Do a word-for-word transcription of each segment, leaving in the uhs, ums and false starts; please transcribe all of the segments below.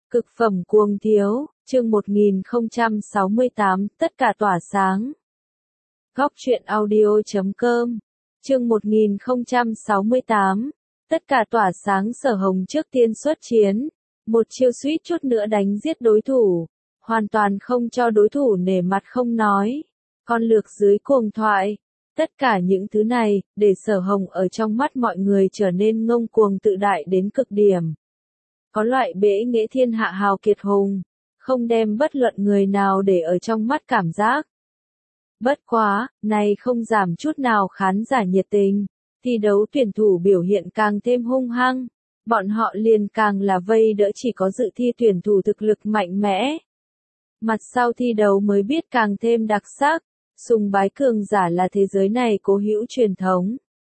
Cực phẩm cuồng thiếu, chương một nghìn không trăm sáu mươi tám, tất cả tỏa sáng. Góc truyện audio.com, chương một nghìn không trăm sáu mươi tám, tất cả tỏa sáng. Sở Hồng trước tiên xuất chiến, một chiêu suýt chút nữa đánh giết đối thủ, hoàn toàn không cho đối thủ nể mặt không nói, còn lược dưới cuồng thoại. Tất cả những thứ này, để Sở Hồng ở trong mắt mọi người trở nên ngông cuồng tự đại đến cực điểm. Có loại bẽ nghệ thiên hạ hào kiệt hùng, không đem bất luận người nào để ở trong mắt cảm giác. Bất quá, này không giảm chút nào khán giả nhiệt tình, thi đấu tuyển thủ biểu hiện càng thêm hung hăng, bọn họ liền càng là vây đỡ chỉ có dự thi tuyển thủ thực lực mạnh mẽ. Mặt sau thi đấu mới biết càng thêm đặc sắc, sùng bái cường giả là thế giới này cố hữu truyền thống.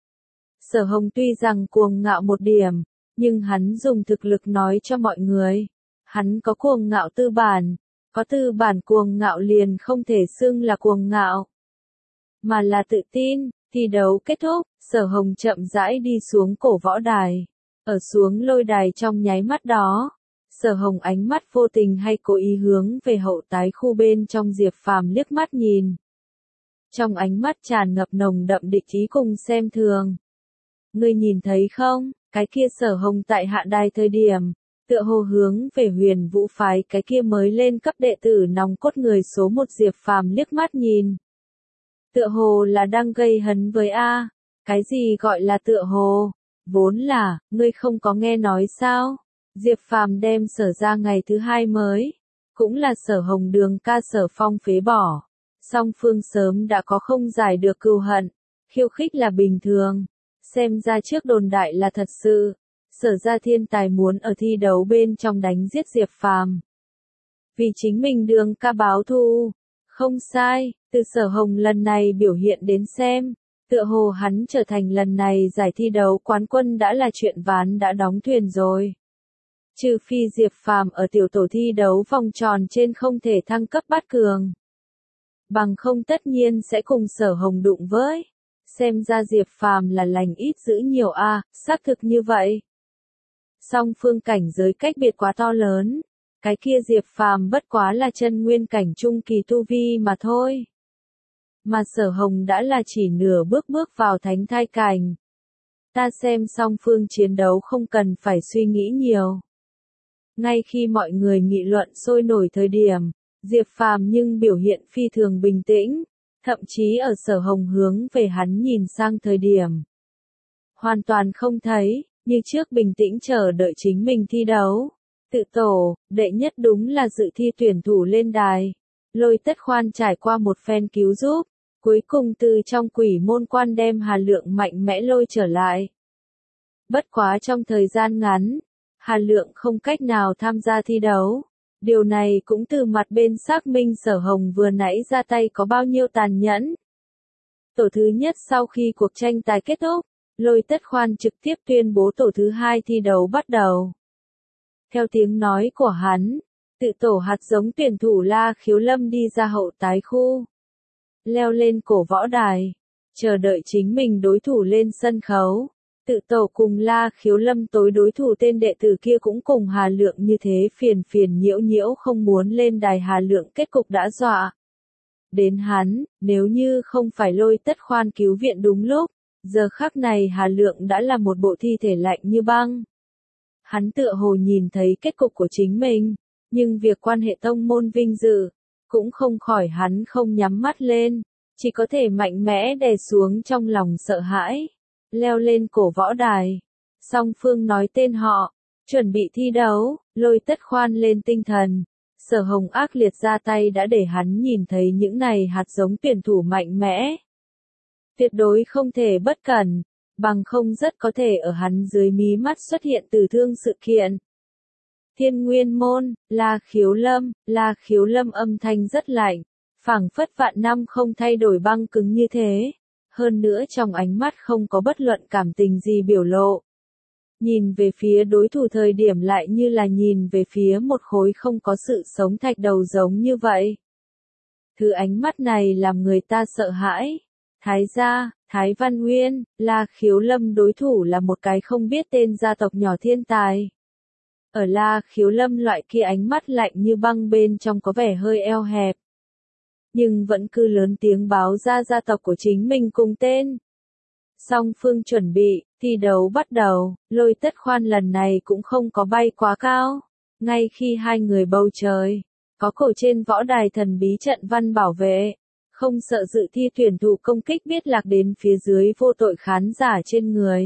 Sở Hồng tuy rằng cuồng ngạo một điểm, nhưng hắn dùng thực lực nói cho mọi người, hắn có cuồng ngạo tư bản, có tư bản cuồng ngạo liền không thể xưng là cuồng ngạo, mà là tự tin. Thi đấu kết thúc, Sở Hồng chậm rãi đi xuống cổ võ đài, ở xuống lôi đài trong nháy mắt đó, Sở Hồng ánh mắt vô tình hay cố ý hướng về hậu tái khu bên trong Diệp Phàm liếc mắt nhìn. Trong ánh mắt tràn ngập nồng đậm địch ý cùng xem thường. Ngươi nhìn thấy không? Cái kia Sở Hồng tại hạ đài thời điểm, tựa hồ hướng về Huyền Vũ phái cái kia mới lên cấp đệ tử nòng cốt người số một Diệp Phàm liếc mắt nhìn. Tựa hồ là đang gây hấn với A, cái gì gọi là tựa hồ? Vốn là, ngươi không có nghe nói sao? Diệp Phàm đem Sở ra ngày thứ hai mới, cũng là Sở Hồng đường ca Sở Phong phế bỏ. Song phương sớm đã có không giải được cừu hận, khiêu khích là bình thường. Xem ra trước đồn đại là thật sự, Sở ra thiên tài muốn ở thi đấu bên trong đánh giết Diệp Phàm. Vì chính mình đường ca báo thù, không sai, từ Sở Hồng lần này biểu hiện đến xem, tựa hồ hắn trở thành lần này giải thi đấu quán quân đã là chuyện ván đã đóng thuyền rồi. Trừ phi Diệp Phàm ở tiểu tổ thi đấu vòng tròn trên không thể thăng cấp bát cường. Bằng không tất nhiên sẽ cùng Sở Hồng đụng với. Xem ra Diệp Phàm là lành ít giữ nhiều a, à, xác thực như vậy. Song phương cảnh giới cách biệt quá to lớn, cái kia Diệp Phàm bất quá là chân nguyên cảnh trung kỳ tu vi mà thôi. Mà Sở Hồng đã là chỉ nửa bước bước vào thánh thai cảnh. Ta xem song phương chiến đấu không cần phải suy nghĩ nhiều. Ngay khi mọi người nghị luận sôi nổi thời điểm, Diệp Phàm nhưng biểu hiện phi thường bình tĩnh. Thậm chí ở Sở Hồng hướng về hắn nhìn sang thời điểm, hoàn toàn không thấy, như trước bình tĩnh chờ đợi chính mình thi đấu. Tự tổ, đệ nhất đúng là dự thi tuyển thủ lên đài. Lôi Tất Khoan trải qua một phen cứu giúp, cuối cùng từ trong quỷ môn quan đem Hà Lượng mạnh mẽ lôi trở lại. Bất quá trong thời gian ngắn, Hà Lượng không cách nào tham gia thi đấu. Điều này cũng từ mặt bên xác minh Sở Hồng vừa nãy ra tay có bao nhiêu tàn nhẫn. Tổ thứ nhất sau khi cuộc tranh tài kết thúc, Lôi Tất Khoan trực tiếp tuyên bố tổ thứ hai thi đấu bắt đầu. Theo tiếng nói của hắn, tự tổ hạt giống tuyển thủ La Khiếu Lâm đi ra hậu tái khu, leo lên cổ võ đài, chờ đợi chính mình đối thủ lên sân khấu. Tự tổ cùng La Khiếu Lâm tối đối thủ tên đệ tử kia cũng cùng Hà Lượng như thế phiền phiền nhiễu nhiễu không muốn lên đài. Hà Lượng kết cục đã dọa đến hắn, nếu như không phải Lôi Tất Khoan cứu viện đúng lúc, giờ khắc này Hà Lượng đã là một bộ thi thể lạnh như băng. Hắn tựa hồ nhìn thấy kết cục của chính mình, nhưng việc quan hệ tông môn vinh dự, cũng không khỏi hắn không nhắm mắt lên, chỉ có thể mạnh mẽ đè xuống trong lòng sợ hãi. Leo lên cổ võ đài, song phương nói tên họ, chuẩn bị thi đấu. Lôi Tất Khoan lên tinh thần, Sở Hồng ác liệt ra tay đã để hắn nhìn thấy những này hạt giống tuyển thủ mạnh mẽ. Tuyệt đối không thể bất cẩn, bằng không rất có thể ở hắn dưới mí mắt xuất hiện tử thương sự kiện. Thiên Nguyên Môn, La Khiếu Lâm, La Khiếu Lâm âm thanh rất lạnh, phảng phất vạn năm không thay đổi băng cứng như thế. Hơn nữa trong ánh mắt không có bất luận cảm tình gì biểu lộ. Nhìn về phía đối thủ thời điểm lại như là nhìn về phía một khối không có sự sống thạch đầu giống như vậy. Thứ ánh mắt này làm người ta sợ hãi. Thái gia, Thái Văn Nguyên, La Khiếu Lâm đối thủ là một cái không biết tên gia tộc nhỏ thiên tài. Ở La Khiếu Lâm loại kia ánh mắt lạnh như băng bên trong có vẻ hơi eo hẹp. Nhưng vẫn cứ lớn tiếng báo ra gia tộc của chính mình cùng tên. Song phương chuẩn bị, thi đấu bắt đầu, Lôi Tất Khoan lần này cũng không có bay quá cao. Ngay khi hai người bầu trời, có cổ trên võ đài thần bí trận văn bảo vệ, không sợ dự thi tuyển thủ công kích biết lạc đến phía dưới vô tội khán giả trên người.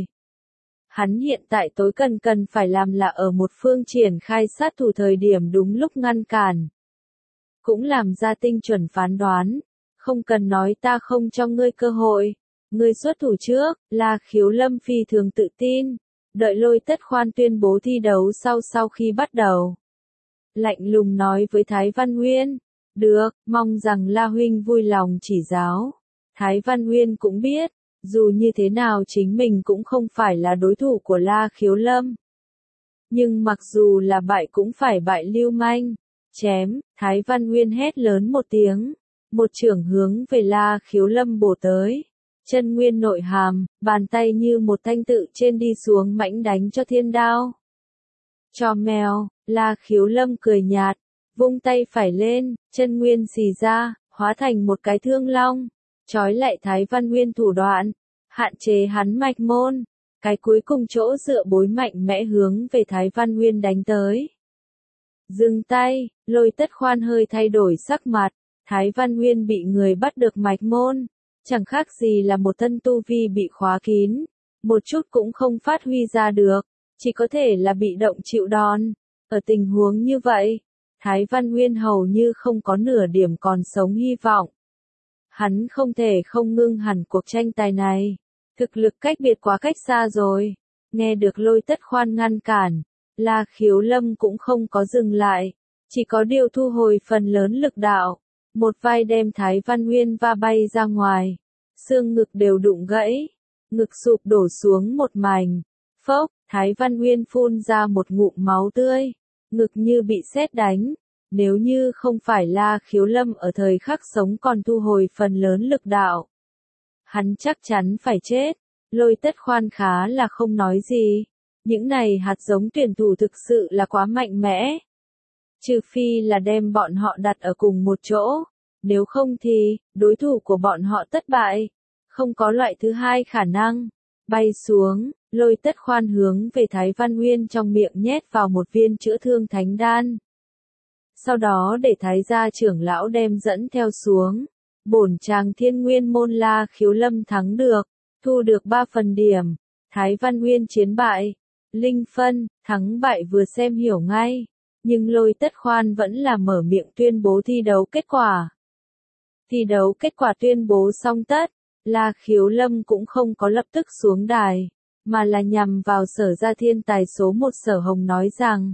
Hắn hiện tại tối cần cần phải làm là ở một phương triển khai sát thủ thời điểm đúng lúc ngăn cản. Cũng làm ra tinh chuẩn phán đoán, không cần nói ta không cho ngươi cơ hội. Ngươi xuất thủ trước, La Khiếu Lâm phi thường tự tin, đợi Lôi Tất Khoan tuyên bố thi đấu sau sau khi bắt đầu. Lạnh lùng nói với Thái Văn Nguyên, được, mong rằng La Huynh vui lòng chỉ giáo. Thái Văn Nguyên cũng biết, dù như thế nào chính mình cũng không phải là đối thủ của La Khiếu Lâm. Nhưng mặc dù là bại cũng phải bại lưu manh. Chém, Thái Văn Nguyên hét lớn một tiếng, một chưởng hướng về La Khiếu Lâm bổ tới. Chân nguyên nội hàm, bàn tay như một thanh tự trên đi xuống mãnh đánh cho thiên đao. Cho mèo, La Khiếu Lâm cười nhạt, vung tay phải lên, chân nguyên xì ra, hóa thành một cái thương long, trói lại Thái Văn Nguyên thủ đoạn, hạn chế hắn mạch môn. Cái cuối cùng chỗ dựa bối mạnh mẽ hướng về Thái Văn Nguyên đánh tới. Dừng tay, Lôi Tất Khoan hơi thay đổi sắc mặt, Thái Văn Nguyên bị người bắt được mạch môn. Chẳng khác gì là một thân tu vi bị khóa kín, một chút cũng không phát huy ra được, chỉ có thể là bị động chịu đòn. Ở tình huống như vậy, Thái Văn Nguyên hầu như không có nửa điểm còn sống hy vọng. Hắn không thể không ngưng hẳn cuộc tranh tài này, thực lực cách biệt quá cách xa rồi. Nghe được Lôi Tất Khoan ngăn cản, La Khiếu Lâm cũng không có dừng lại, chỉ có điều thu hồi phần lớn lực đạo. Một vai đem Thái Văn Nguyên va bay ra ngoài, xương ngực đều đụng gãy, ngực sụp đổ xuống một mảnh. Phốc, Thái Văn Nguyên phun ra một ngụm máu tươi, ngực như bị sét đánh. Nếu như không phải La Khiếu Lâm ở thời khắc sống còn thu hồi phần lớn lực đạo, hắn chắc chắn phải chết. Lôi Tất Khoan khá là không nói gì. Những này hạt giống tuyển thủ thực sự là quá mạnh mẽ. Trừ phi là đem bọn họ đặt ở cùng một chỗ, nếu không thì, đối thủ của bọn họ thất bại. Không có loại thứ hai khả năng. Bay xuống, Lôi Tất Khoan hướng về Thái Văn Nguyên trong miệng nhét vào một viên chữa thương thánh đan. Sau đó để Thái gia trưởng lão đem dẫn theo xuống. Bổn chàng Thiên Nguyên môn La Khiếu Lâm thắng được, thu được ba phần điểm. Thái Văn Nguyên chiến bại. Linh phân, thắng bại vừa xem hiểu ngay. Nhưng Lôi Tất Khoan vẫn là mở miệng tuyên bố thi đấu kết quả. Thi đấu kết quả tuyên bố xong tất, La Khiếu Lâm cũng không có lập tức xuống đài, mà là nhằm vào Sở gia thiên tài số một Sở Hồng nói rằng: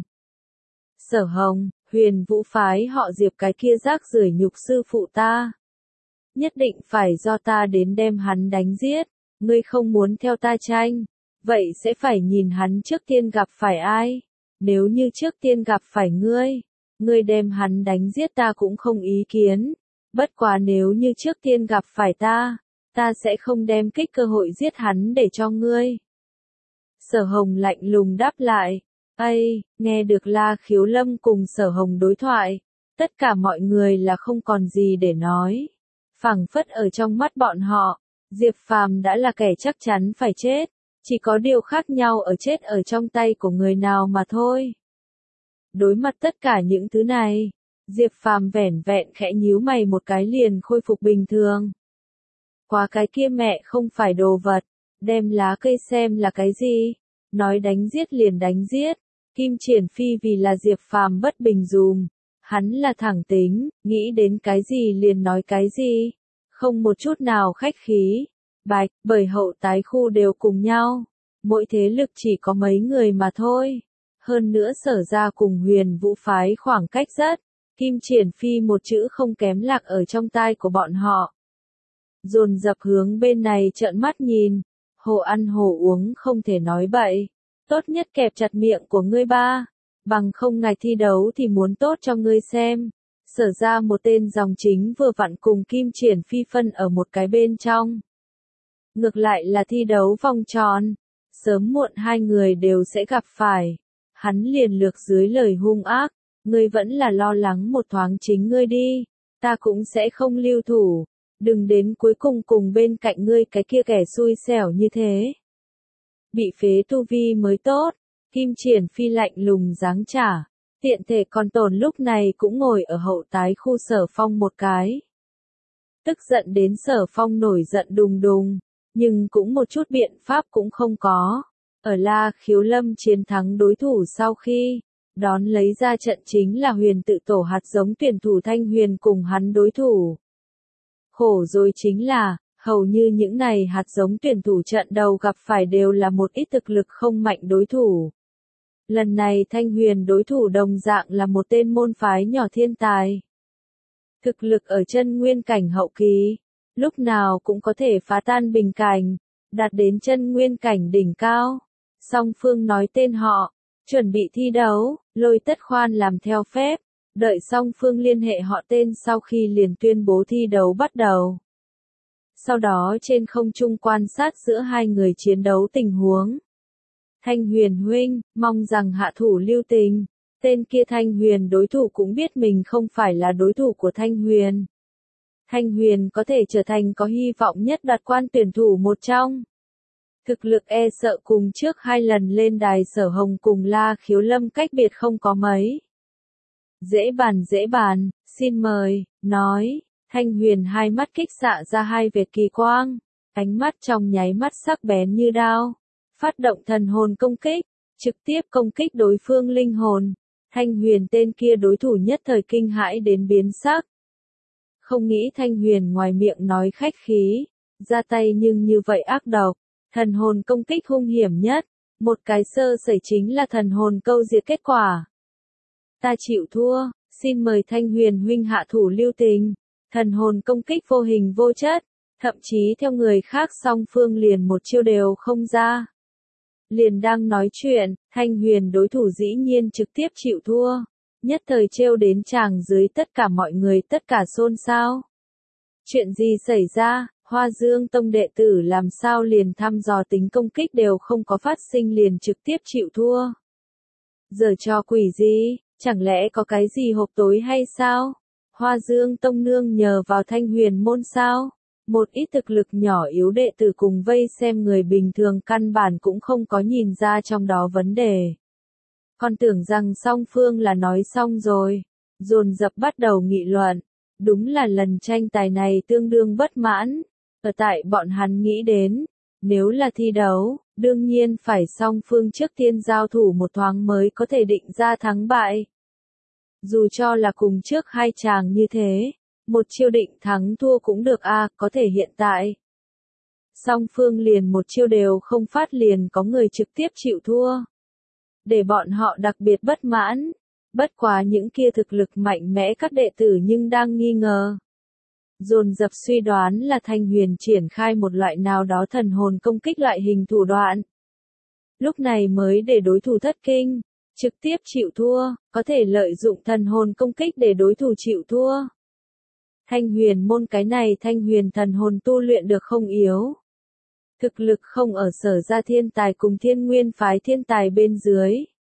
Sở Hồng, Huyền Vũ phái họ Diệp cái kia rác rưởi nhục sư phụ ta. Nhất định phải do ta đến đem hắn đánh giết, ngươi không muốn theo ta tranh, vậy sẽ phải nhìn hắn trước tiên gặp phải ai. Nếu như trước tiên gặp phải ngươi, ngươi đem hắn đánh giết ta cũng không ý kiến. Bất quá nếu như trước tiên gặp phải ta, ta sẽ không đem kích cơ hội giết hắn để cho ngươi. Sở Hồng lạnh lùng đáp lại. Ây, nghe được La Khiếu Lâm cùng Sở Hồng đối thoại, tất cả mọi người là không còn gì để nói. Phảng phất ở trong mắt bọn họ, Diệp Phàm đã là kẻ chắc chắn phải chết, chỉ có điều khác nhau ở chết ở trong tay của người nào mà thôi. Đối mặt tất cả những thứ này, Diệp Phàm vẻn vẹn khẽ nhíu mày một cái liền khôi phục bình thường. Quá cái kia mẹ không phải đồ vật, đem lá cây xem là cái gì, nói đánh giết liền đánh giết. Kim Triển Phi vì là Diệp Phàm bất bình dùm, hắn là thẳng tính, nghĩ đến cái gì liền nói cái gì, không một chút nào khách khí. Bạch, bởi hậu tái khu đều cùng nhau, mỗi thế lực chỉ có mấy người mà thôi. Hơn nữa Sở gia cùng Huyền Vũ phái khoảng cách rất, Kim Triển Phi một chữ không kém lạc ở trong tai của bọn họ. Dồn dập hướng bên này trợn mắt nhìn, hồ ăn hồ uống không thể nói bậy. Tốt nhất kẹp chặt miệng của ngươi ba, bằng không ngày thi đấu thì muốn tốt cho ngươi xem. Sở ra một tên dòng chính vừa vặn cùng Kim Triển Phi phân ở một cái bên trong. Ngược lại là thi đấu vòng tròn, sớm muộn hai người đều sẽ gặp phải. Hắn liền lược dưới lời hung ác, ngươi vẫn là lo lắng một thoáng chính ngươi đi, ta cũng sẽ không lưu thủ, đừng đến cuối cùng cùng bên cạnh ngươi cái kia kẻ xui xẻo như thế. Bị phế tu vi mới tốt, Kim Triển Phi lạnh lùng giáng trả, tiện thể còn tồn lúc này cũng ngồi ở hậu tái khu Sở Phong một cái. Tức giận đến Sở Phong nổi giận đùng đùng, nhưng cũng một chút biện pháp cũng không có. Ở La Khiếu Lâm chiến thắng đối thủ sau khi, đón lấy ra trận chính là huyền tự tổ hạt giống tuyển thủ Thanh Huyền cùng hắn đối thủ. Khổ rồi chính là, hầu như những này hạt giống tuyển thủ trận đầu gặp phải đều là một ít thực lực không mạnh đối thủ. Lần này Thanh Huyền đối thủ đồng dạng là một tên môn phái nhỏ thiên tài. Thực lực ở chân nguyên cảnh hậu kỳ, lúc nào cũng có thể phá tan bình cảnh, đạt đến chân nguyên cảnh đỉnh cao. Song phương nói tên họ, chuẩn bị thi đấu, Lôi Tất Khoan làm theo phép, đợi song phương liên hệ họ tên sau khi liền tuyên bố thi đấu bắt đầu. Sau đó trên không trung quan sát giữa hai người chiến đấu tình huống. Thanh Huyền huynh, mong rằng hạ thủ lưu tình. Tên kia Thanh Huyền đối thủ cũng biết mình không phải là đối thủ của Thanh Huyền. Thanh Huyền có thể trở thành có hy vọng nhất đoạt quan tuyển thủ một trong. Thực lực e sợ cùng trước hai lần lên đài Sở Hồng cùng La Khiếu Lâm cách biệt không có mấy. Dễ bàn dễ bàn, xin mời, nói, Thanh Huyền hai mắt kích xạ ra hai vệt kỳ quang, ánh mắt trong nháy mắt sắc bén như đao, phát động thần hồn công kích, trực tiếp công kích đối phương linh hồn. Thanh Huyền tên kia đối thủ nhất thời kinh hãi đến biến sắc. Không nghĩ Thanh Huyền ngoài miệng nói khách khí, ra tay nhưng như vậy ác độc, thần hồn công kích hung hiểm nhất, một cái sơ sẩy chính là thần hồn câu diệt kết quả. Ta chịu thua, xin mời Thanh Huyền huynh hạ thủ lưu tình. Thần hồn công kích vô hình vô chất, thậm chí theo người khác song phương liền một chiêu đều không ra. Liền đang nói chuyện, Thanh Huyền đối thủ dĩ nhiên trực tiếp chịu thua, nhất thời trêu đến chàng dưới tất cả mọi người tất cả xôn xao. Chuyện gì xảy ra, Hoa Dương Tông đệ tử làm sao liền thăm dò tính công kích đều không có phát sinh liền trực tiếp chịu thua. Giờ cho quỷ gì, chẳng lẽ có cái gì hộp tối hay sao? Hoa Dương Tông nương nhờ vào Thanh Huyền môn sao? Một ít thực lực nhỏ yếu đệ tử cùng vây xem người bình thường căn bản cũng không có nhìn ra trong đó vấn đề. Còn tưởng rằng song phương là nói xong rồi, dồn dập bắt đầu nghị luận. Đúng là lần tranh tài này tương đương bất mãn. Ở tại bọn hắn nghĩ đến, nếu là thi đấu, đương nhiên phải song phương trước tiên giao thủ một thoáng mới có thể định ra thắng bại. Dù cho là cùng trước hai chàng như thế, một chiêu định thắng thua cũng được a, à, có thể hiện tại. Song phương liền một chiêu đều không phát liền có người trực tiếp chịu thua. Để bọn họ đặc biệt bất mãn, bất quá những kia thực lực mạnh mẽ các đệ tử nhưng đang nghi ngờ. Dồn dập suy đoán là Thanh Huyền triển khai một loại nào đó thần hồn công kích loại hình thủ đoạn. Lúc này mới để đối thủ thất kinh, trực tiếp chịu thua, có thể lợi dụng thần hồn công kích để đối thủ chịu thua. Thanh Huyền môn cái này Thanh Huyền thần hồn tu luyện được không yếu. Thực lực không ở Sở gia thiên tài cùng Thiên Nguyên phái thiên tài bên dưới.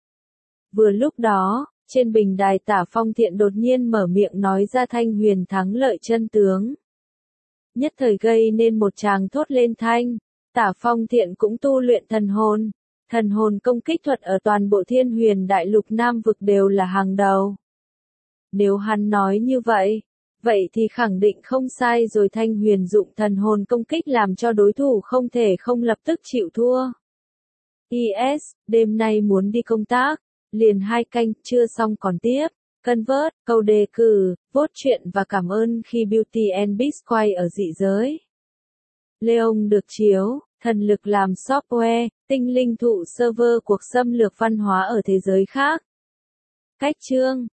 Vừa lúc đó, trên bình đài Tả Phong Thiện đột nhiên mở miệng nói ra Thanh Huyền thắng lợi chân tướng. Nhất thời gây nên một tràng thốt lên thanh, Tả Phong Thiện cũng tu luyện thần hồn. Thần hồn công kích thuật ở toàn bộ Thiên Huyền đại lục Nam vực đều là hàng đầu. Nếu hắn nói như vậy, vậy thì khẳng định không sai rồi. Thanh Huyền dụng thần hồn công kích làm cho đối thủ không thể không lập tức chịu thua. i ét, đêm nay muốn đi công tác, liền hai canh, chưa xong còn tiếp. Convert, câu đề cử, vote chuyện và cảm ơn khi Beauty and Beast quay ở dị giới. Leon được chiếu, thần lực làm software, tinh linh thụ server cuộc xâm lược văn hóa ở thế giới khác. Cách chương